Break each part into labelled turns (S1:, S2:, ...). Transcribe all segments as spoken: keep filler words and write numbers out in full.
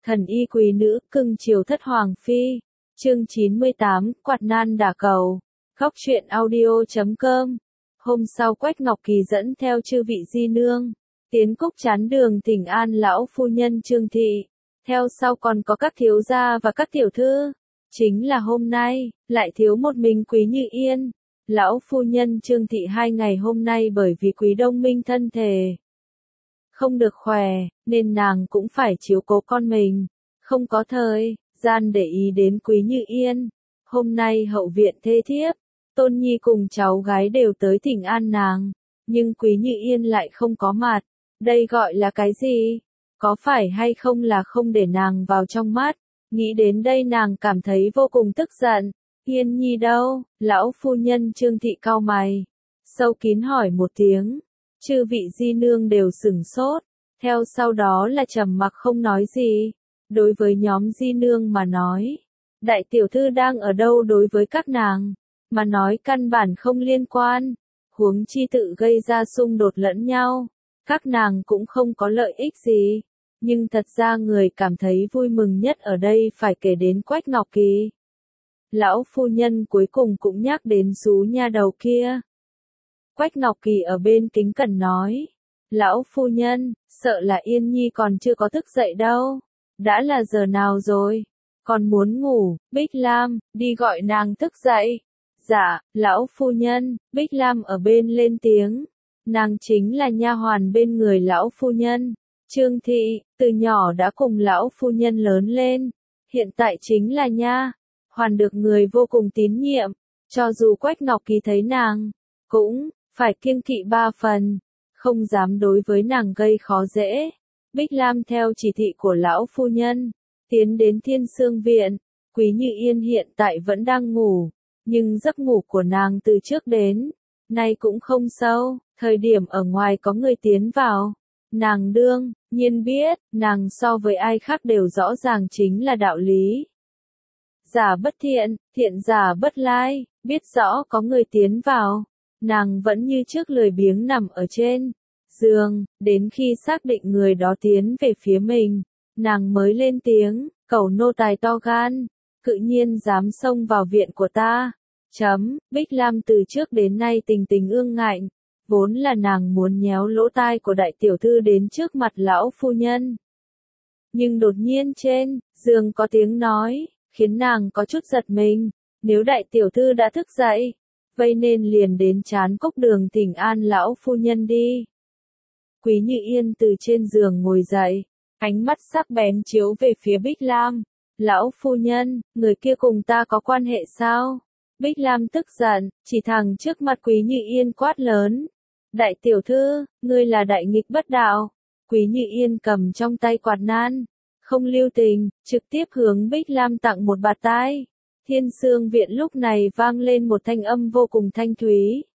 S1: Thần y quý nữ, cưng chiều thất hoàng phi. Chương chín mươi tám, quạt nan đả cầu. Góc truyện audio chấm com. Hôm sau Quách Ngọc Kỳ dẫn theo chư vị di nương, tiến cúc chán đường thỉnh an lão phu nhân Trương thị. Theo sau còn có các thiếu gia và các tiểu thư. Chính là hôm nay, lại thiếu một mình Quý Như Yên. Lão phu nhân Trương thị hai ngày hôm nay bởi vì Quý Đông Minh thân thể không được khỏe, nên nàng cũng phải chiếu cố con mình. Không có thời gian để ý đến Quý Như Yên. Hôm nay hậu viện thê thiếp, Tôn Nhi cùng cháu gái đều tới thỉnh an nàng. Nhưng Quý Như Yên lại không có mặt. Đây gọi là cái gì? Có phải hay không là không để nàng vào trong mắt? Nghĩ đến đây nàng cảm thấy vô cùng tức giận. Yên Nhi đâu? Lão phu nhân Trương thị cau mày, sâu kín hỏi một tiếng. Chư vị di nương đều sửng sốt, theo sau đó là trầm mặc không nói gì. Đối với nhóm di nương mà nói, đại tiểu thư đang ở đâu đối với các nàng mà nói căn bản không liên quan, huống chi tự gây ra xung đột lẫn nhau, các nàng cũng không có lợi ích gì. Nhưng thật ra người cảm thấy vui mừng nhất ở đây phải kể đến Quách Ngọc Kỳ. Lão phu nhân cuối cùng cũng nhắc đến xú nha đầu kia. Quách Ngọc Kỳ ở bên kính cẩn nói, lão phu nhân, sợ là Yên Nhi còn chưa có thức dậy đâu. Đã là giờ nào rồi? Còn muốn ngủ. Bích Lam, đi gọi nàng thức dậy. Dạ, lão phu nhân. Bích Lam ở bên lên tiếng. Nàng chính là nha hoàn bên người lão phu nhân. Trương thị, từ nhỏ đã cùng lão phu nhân lớn lên. Hiện tại chính là nha hoàn được người vô cùng tín nhiệm. Cho dù Quách Ngọc Kỳ thấy nàng, cũng phải kiêng kỵ ba phần, không dám đối với nàng gây khó dễ. Bích Lam theo chỉ thị của lão phu nhân, tiến đến Thiên Sương viện. Quý Như Yên hiện tại vẫn đang ngủ, nhưng giấc ngủ của nàng từ trước đến nay cũng không sâu. Thời điểm ở ngoài có người tiến vào, nàng đương nhiên biết, nàng so với ai khác đều rõ ràng chính là đạo lý. Giả bất thiện, thiện giả bất lai, biết rõ có người tiến vào, nàng vẫn như trước lười biếng nằm ở trên giường, đến khi xác định người đó tiến về phía mình, nàng mới lên tiếng, cẩu nô tài to gan, cự nhiên dám xông vào viện của ta. Chấm, Bích Lam từ trước đến nay tình tình ương ngạnh, vốn là nàng muốn nhéo lỗ tai của đại tiểu thư đến trước mặt lão phu nhân. Nhưng đột nhiên trên giường có tiếng nói, khiến nàng có chút giật mình, nếu đại tiểu thư đã thức dậy, vậy nên liền đến chán cốc đường thỉnh an lão phu nhân đi. Quý Như Yên từ trên giường ngồi dậy, ánh mắt sắc bén chiếu về phía Bích Lam. Lão phu nhân, người kia cùng ta có quan hệ sao? Bích Lam tức giận, chỉ thẳng trước mặt Quý Như Yên quát lớn. Đại tiểu thư, ngươi là đại nghịch bất đạo. Quý Như Yên cầm trong tay quạt nan, không lưu tình, trực tiếp hướng Bích Lam tặng một bạt tai. Thiên Sương viện lúc này vang lên một thanh âm vô cùng thanh thúy.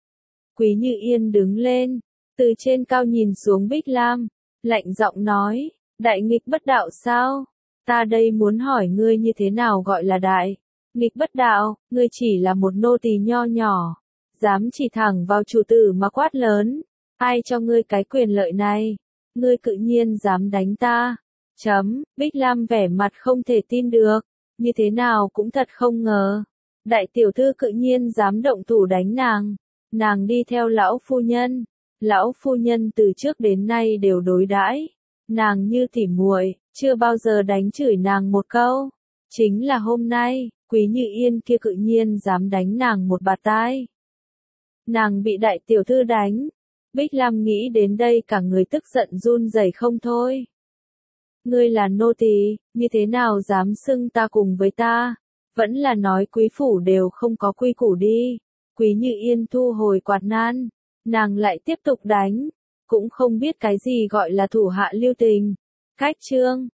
S1: Quý Như Yên đứng lên, từ trên cao nhìn xuống Bích Lam, lạnh giọng nói, đại nghịch bất đạo sao? Ta đây muốn hỏi ngươi như thế nào gọi là đại nghịch bất đạo? Ngươi chỉ là một nô tỳ nho nhỏ, dám chỉ thẳng vào chủ tử mà quát lớn. Ai cho ngươi cái quyền lợi này? Ngươi cự nhiên dám đánh ta? Chấm, Bích Lam vẻ mặt không thể tin được, như thế nào cũng thật không ngờ. Đại tiểu thư cự nhiên dám động thủ đánh nàng. Nàng đi theo lão phu nhân. Lão phu nhân từ trước đến nay đều đối đãi nàng như tỉ muội, chưa bao giờ đánh chửi nàng một câu. Chính là hôm nay, Quý Như Yên kia cự nhiên dám đánh nàng một bạt tai. Nàng bị đại tiểu thư đánh. Bích Lam nghĩ đến đây cả người tức giận run rẩy không thôi. Ngươi là nô tỳ, như thế nào dám xưng ta cùng với ta? Vẫn là nói quý phủ đều không có quy củ đi. Quý Như Yên thu hồi quạt nan, nàng lại tiếp tục đánh, cũng không biết cái gì gọi là thủ hạ lưu tình. Cách chương